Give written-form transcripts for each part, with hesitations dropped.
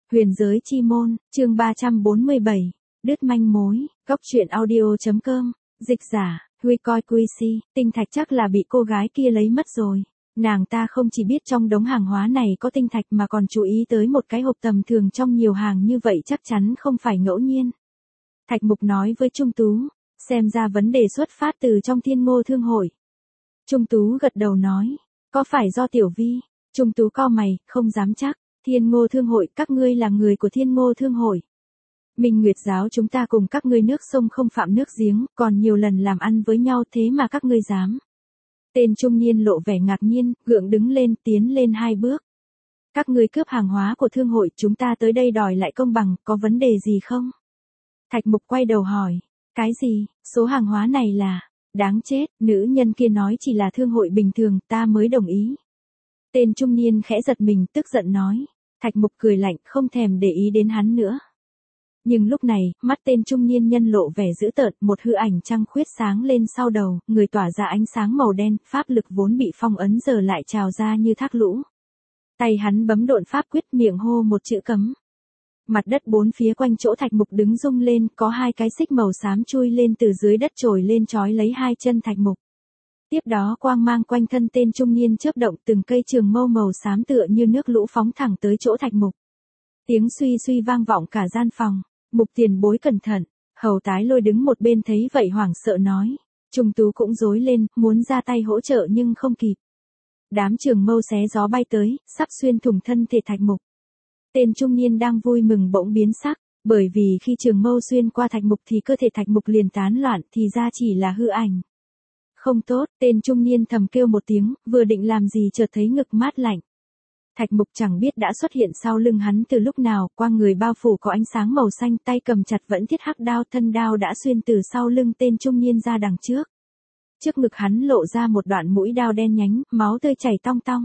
Huyền giới chi môn, chương 347, đứt manh mối, góc truyện audio.com, dịch giả, Huy coi quy si, tinh thạch chắc là bị cô gái kia lấy mất rồi. Nàng ta không chỉ biết trong đống hàng hóa này có tinh thạch mà còn chú ý tới một cái hộp tầm thường trong nhiều hàng như vậy chắc chắn không phải ngẫu nhiên. Thạch Mục nói với Trung Tú, xem ra vấn đề xuất phát từ trong Thiên Ngô Thương Hội. Trung Tú gật đầu nói, có phải do Tiểu Vi? Trung Tú cau mày, không dám chắc. Thiên Ngô Thương Hội, các ngươi là người của Thiên Ngô Thương Hội. Minh Nguyệt giáo chúng ta cùng các ngươi nước sông không phạm nước giếng, còn nhiều lần làm ăn với nhau thế mà các ngươi dám. Tên trung niên lộ vẻ ngạc nhiên, gượng đứng lên tiến lên 2 bước. Các ngươi cướp hàng hóa của thương hội, chúng ta tới đây đòi lại công bằng, có vấn đề gì không? Thạch Mục quay đầu hỏi, cái gì, số hàng hóa này là, đáng chết, nữ nhân kia nói chỉ là thương hội bình thường, ta mới đồng ý. Tên trung niên khẽ giật mình, tức giận nói. Thạch Mục cười lạnh, không thèm để ý đến hắn nữa. Nhưng lúc này, mắt tên trung niên nhân lộ vẻ dữ tợn, một hư ảnh trăng khuyết sáng lên sau đầu, người tỏa ra ánh sáng màu đen, pháp lực vốn bị phong ấn giờ lại trào ra như thác lũ. Tay hắn bấm độn pháp quyết, miệng hô một chữ cấm. Mặt đất bốn phía quanh chỗ Thạch Mục đứng rung lên, có 2 cái xích màu xám chui lên từ dưới đất trồi lên trói lấy 2 chân Thạch Mục. Tiếp đó quang mang quanh thân tên trung niên chớp động, từng cây trường mâu màu xám tựa như nước lũ phóng thẳng tới chỗ Thạch Mục. Tiếng suy suy vang vọng cả gian phòng. Mục tiền bối cẩn thận. Hầu Tái Lôi đứng một bên thấy vậy hoảng sợ nói. Trung Tú cũng rối lên, muốn ra tay hỗ trợ nhưng không kịp. Đám trường mâu xé gió bay tới, sắp xuyên thủng thân thể Thạch Mục. Tên trung niên đang vui mừng bỗng biến sắc, bởi vì khi trường mâu xuyên qua Thạch Mục thì cơ thể Thạch Mục liền tán loạn, thì ra chỉ là hư ảnh. Không tốt, tên trung niên thầm kêu một tiếng, vừa định làm gì chợt thấy ngực mát lạnh. Thạch Mục chẳng biết đã xuất hiện sau lưng hắn từ lúc nào, quang người bao phủ có ánh sáng màu xanh, tay cầm chặt vẫn thiết hắc đao, thân đao đã xuyên từ sau lưng tên trung niên ra đằng trước. Trước ngực hắn lộ ra một đoạn mũi đao đen nhánh, máu tươi chảy tong tong.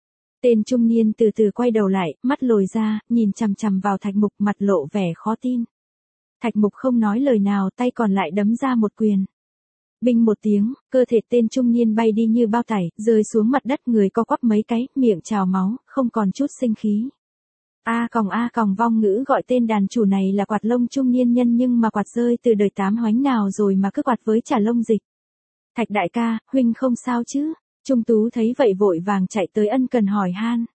Tên trung niên từ từ quay đầu lại, mắt lồi ra, nhìn chằm chằm vào Thạch Mục, mặt lộ vẻ khó tin. Thạch Mục không nói lời nào, tay còn lại đấm ra một quyền. Binh một tiếng, cơ thể tên trung niên bay đi như bao tải, rơi xuống mặt đất, người co quắp mấy cái, miệng trào máu, không còn chút sinh khí. A còng vong ngữ gọi tên đàn chủ này là Quạt Lông trung niên nhân, nhưng mà quạt rơi từ đời 8 hoánh nào rồi mà cứ quạt với trả lông dịch. Thạch đại ca, huynh không sao chứ? Trung Tú thấy vậy vội vàng chạy tới ân cần hỏi han.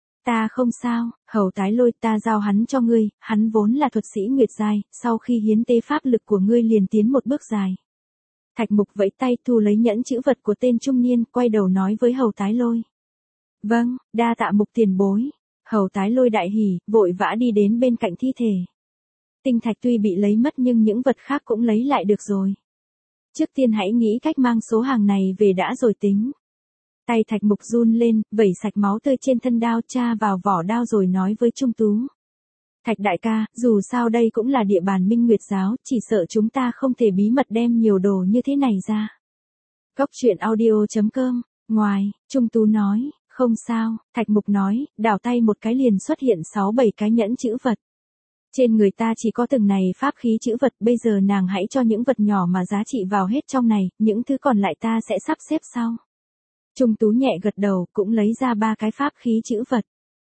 Ta không sao, Hầu Tái Lôi, ta giao hắn cho ngươi, hắn vốn là thuật sĩ nguyệt giai, sau khi hiến tế pháp lực của ngươi liền tiến một bước dài. Thạch Mục vẫy tay thu lấy nhẫn chữ vật của tên trung niên, quay đầu nói với Hầu Tái Lôi. Vâng, đa tạ Mục tiền bối. Hầu Tái Lôi đại hỉ, vội vã đi đến bên cạnh thi thể. Tinh thạch tuy bị lấy mất nhưng những vật khác cũng lấy lại được rồi. Trước tiên hãy nghĩ cách mang số hàng này về đã rồi tính. Tay Thạch Mục run lên, vẩy sạch máu tươi trên thân đao, tra vào vỏ đao rồi nói với Trung Tú. Thạch đại ca, dù sao đây cũng là địa bàn Minh Nguyệt giáo, chỉ sợ chúng ta không thể bí mật đem nhiều đồ như thế này ra. Góc truyện audio.com, ngoài, Trung Tú nói, không sao, Thạch Mục nói, đảo tay một cái liền xuất hiện 6-7 cái nhẫn chữ vật. Trên người ta chỉ có từng này pháp khí chữ vật, bây giờ nàng hãy cho những vật nhỏ mà giá trị vào hết trong này, những thứ còn lại ta sẽ sắp xếp sau. Trung Tú nhẹ gật đầu, cũng lấy ra 3 cái pháp khí chữ vật.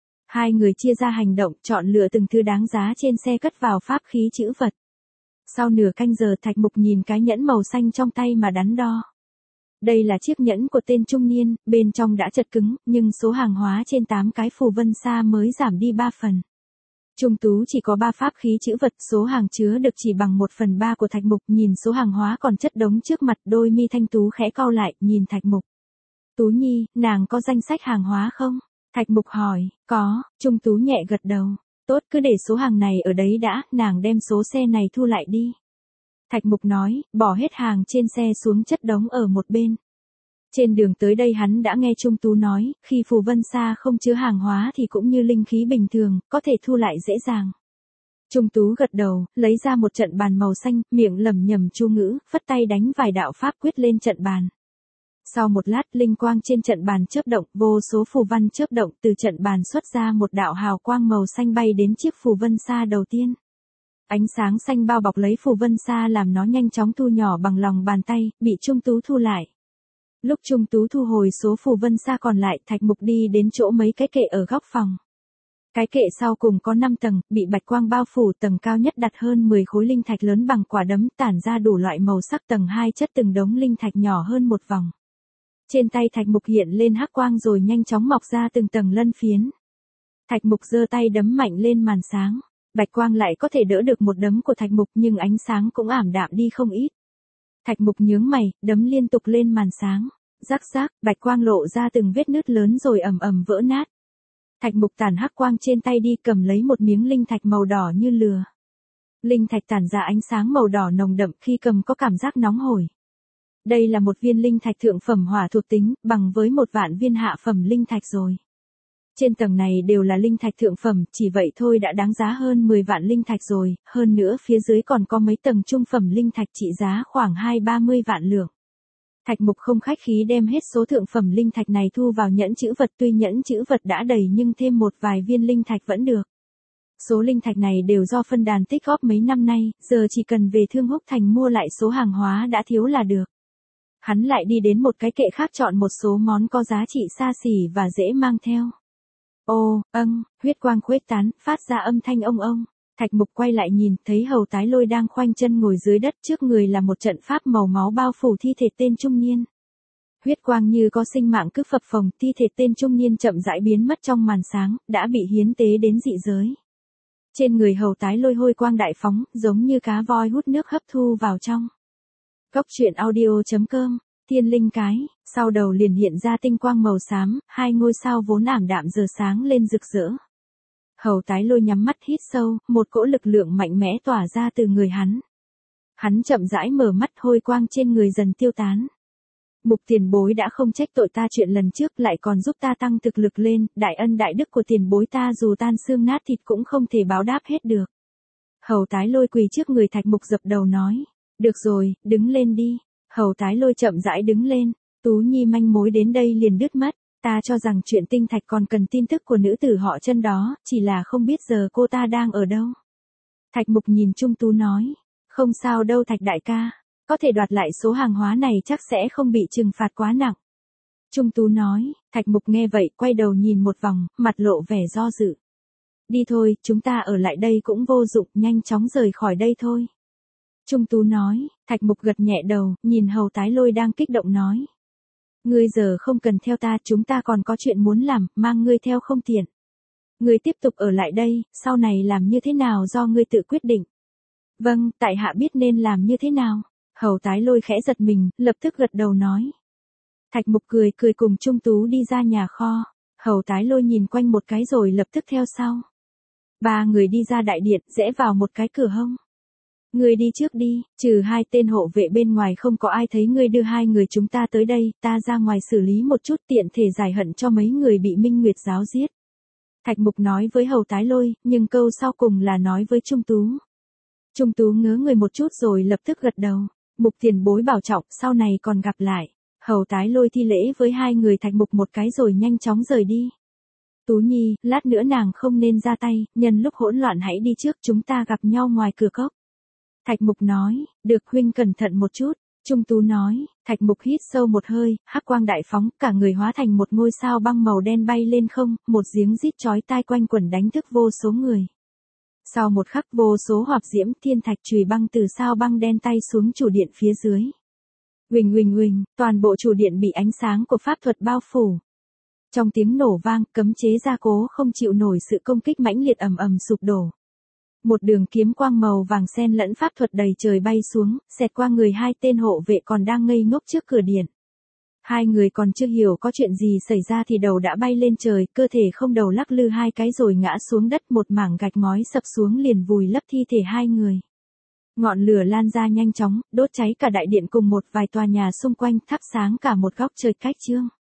2 người chia ra hành động, chọn lựa từng thứ đáng giá trên xe cất vào pháp khí chữ vật. Sau nửa canh giờ Thạch Mục nhìn cái nhẫn màu xanh trong tay mà đắn đo. Đây là chiếc nhẫn của tên trung niên, bên trong đã chật cứng, nhưng số hàng hóa trên 8 cái phù vân sa mới giảm đi 3 phần. Trung Tú chỉ có 3 pháp khí chữ vật, số hàng chứa được chỉ bằng 1/3 của Thạch Mục, nhìn số hàng hóa còn chất đống trước mặt, đôi mi thanh tú khẽ cau lại, nhìn Thạch Mục. Tú Nhi, nàng có danh sách hàng hóa không? Thạch Mục hỏi, có, Trung Tú nhẹ gật đầu. Tốt, cứ để số hàng này ở đấy đã, nàng đem số xe này thu lại đi. Thạch Mục nói, bỏ hết hàng trên xe xuống chất đống ở một bên. Trên đường tới đây hắn đã nghe Trung Tú nói, khi phù vân sa không chứa hàng hóa thì cũng như linh khí bình thường, có thể thu lại dễ dàng. Trung Tú gật đầu, lấy ra một trận bàn màu xanh, miệng lẩm nhẩm chú ngữ, phất tay đánh vài đạo pháp quyết lên trận bàn. Sau một lát, linh quang trên trận bàn chớp động, vô số phù văn chớp động, từ trận bàn xuất ra một đạo hào quang màu xanh bay đến chiếc phù vân sa đầu tiên. Ánh sáng xanh bao bọc lấy phù vân sa làm nó nhanh chóng thu nhỏ bằng lòng bàn tay, bị Trung Tú thu lại. Lúc Trung Tú thu hồi số phù vân sa còn lại, Thạch Mục đi đến chỗ mấy cái kệ ở góc phòng. Cái kệ sau cùng có 5 tầng, bị bạch quang bao phủ, tầng cao nhất đặt hơn 10 khối linh thạch lớn bằng quả đấm tản ra đủ loại màu sắc, tầng 2 chất từng đống linh thạch nhỏ hơn một vòng. Trên tay Thạch Mục hiện lên hắc quang rồi nhanh chóng mọc ra từng tầng lân phiến. Thạch Mục giơ tay đấm mạnh lên màn sáng, bạch quang lại có thể đỡ được một đấm của Thạch Mục nhưng ánh sáng cũng ảm đạm đi không ít. Thạch Mục nhướng mày, đấm liên tục lên màn sáng, rắc rác, bạch quang lộ ra từng vết nứt lớn rồi ầm ầm vỡ nát. Thạch Mục tản hắc quang trên tay đi cầm lấy một miếng linh thạch màu đỏ như lửa. Linh thạch tản ra ánh sáng màu đỏ nồng đậm, khi cầm có cảm giác nóng hổi. Đây là một viên linh thạch thượng phẩm hỏa thuộc tính, bằng với 1 vạn viên hạ phẩm linh thạch rồi. Trên tầng này đều là linh thạch thượng phẩm, chỉ vậy thôi đã đáng giá hơn 10 vạn linh thạch rồi, hơn nữa phía dưới còn có mấy tầng trung phẩm linh thạch trị giá khoảng 20-30 vạn lượng. Thạch Mục không khách khí đem hết số thượng phẩm linh thạch này thu vào nhẫn chữ vật, tuy nhẫn chữ vật đã đầy nhưng thêm một vài viên linh thạch vẫn được. Số linh thạch này đều do phân đàn tích góp mấy năm nay, giờ chỉ cần về Thương Húc Thành mua lại số hàng hóa đã thiếu là được. Hắn lại đi đến một cái kệ khác chọn một số món có giá trị xa xỉ và dễ mang theo. Ô, huyết quang khuếch tán, phát ra âm thanh ông ông. Thạch Mục quay lại nhìn, thấy Hầu Tái Lôi đang khoanh chân ngồi dưới đất, trước người là một trận pháp màu máu bao phủ thi thể tên trung niên. Huyết quang như có sinh mạng cứ phập phồng, thi thể tên trung niên chậm rãi biến mất trong màn sáng, đã bị hiến tế đến dị giới. Trên người Hầu Tái Lôi hôi quang đại phóng, giống như cá voi hút nước hấp thu vào trong. Cốc truyện audio.com, Thiên Linh Cái, sau đầu liền hiện ra tinh quang màu xám, 2 ngôi sao vốn ảm đạm giờ sáng lên rực rỡ. Hầu Tái Lôi nhắm mắt hít sâu, một cỗ lực lượng mạnh mẽ tỏa ra từ người hắn. Hắn chậm rãi mở mắt, hôi quang trên người dần tiêu tán. Mục tiền bối đã không trách tội ta chuyện lần trước, lại còn giúp ta tăng thực lực lên, đại ân đại đức của tiền bối ta dù tan xương nát thịt cũng không thể báo đáp hết được. Hầu Tái Lôi quỳ trước người Thạch Mục dập đầu nói, được rồi, đứng lên đi. Hầu Tái Lôi chậm rãi đứng lên, Tú Nhi manh mối đến đây liền đứt mất. Ta cho rằng chuyện tinh thạch còn cần tin tức của nữ tử họ Chân đó, chỉ là không biết giờ cô ta đang ở đâu. Thạch Mục nhìn Trung Tú nói, không sao đâu Thạch đại ca, có thể đoạt lại số hàng hóa này chắc sẽ không bị trừng phạt quá nặng. Trung Tú nói, Thạch Mục nghe vậy quay đầu nhìn một vòng, mặt lộ vẻ do dự. Đi thôi, chúng ta ở lại đây cũng vô dụng, nhanh chóng rời khỏi đây thôi. Trung Tú nói, Thạch Mục gật nhẹ đầu, nhìn Hầu Tái Lôi đang kích động nói. Ngươi giờ không cần theo ta, chúng ta còn có chuyện muốn làm, mang ngươi theo không tiện. Ngươi tiếp tục ở lại đây, sau này làm như thế nào do ngươi tự quyết định. Vâng, tại hạ biết nên làm như thế nào. Hầu Tái Lôi khẽ giật mình, lập tức gật đầu nói. Thạch Mục cười cùng Trung Tú đi ra nhà kho. Hầu Tái Lôi nhìn quanh một cái rồi lập tức theo sau. 3 người đi ra đại điện, rẽ vào một cái cửa hông. Ngươi đi trước đi, trừ 2 tên hộ vệ bên ngoài không có ai thấy ngươi đưa 2 người chúng ta tới đây, ta ra ngoài xử lý một chút tiện thể giải hận cho mấy người bị Minh Nguyệt giáo giết. Thạch Mục nói với Hầu Tái Lôi, nhưng câu sau cùng là nói với Trung Tú. Trung Tú ngớ người một chút rồi lập tức gật đầu. Mục tiền bối bảo trọng, sau này còn gặp lại. Hầu Tái Lôi thi lễ với 2 người Thạch Mục một cái rồi nhanh chóng rời đi. Tú Nhi, lát nữa nàng không nên ra tay, nhân lúc hỗn loạn hãy đi trước, chúng ta gặp nhau ngoài cửa cốc. Thạch Mục nói, được huynh cẩn thận một chút. Trung Tú nói, Thạch Mục hít sâu một hơi, hắc quang đại phóng, cả người hóa thành một ngôi sao băng màu đen bay lên không, một tiếng rít chói tai quanh quẩn đánh thức vô số người. Sau một khắc vô số hỏa diễm thiên thạch chùy băng từ sao băng đen tay xuống chủ điện phía dưới. Huỳnh huỳnh huỳnh, toàn bộ chủ điện bị ánh sáng của pháp thuật bao phủ. Trong tiếng nổ vang, cấm chế gia cố không chịu nổi sự công kích mãnh liệt ầm ầm sụp đổ. Một đường kiếm quang màu vàng xen lẫn pháp thuật đầy trời bay xuống, xẹt qua người 2 tên hộ vệ còn đang ngây ngốc trước cửa điện. 2 người còn chưa hiểu có chuyện gì xảy ra thì đầu đã bay lên trời, cơ thể không đầu lắc lư 2 cái rồi ngã xuống đất, một mảng gạch ngói sập xuống liền vùi lấp thi thể 2 người. Ngọn lửa lan ra nhanh chóng, đốt cháy cả đại điện cùng một vài tòa nhà xung quanh, thắp sáng cả một góc trời cách trương.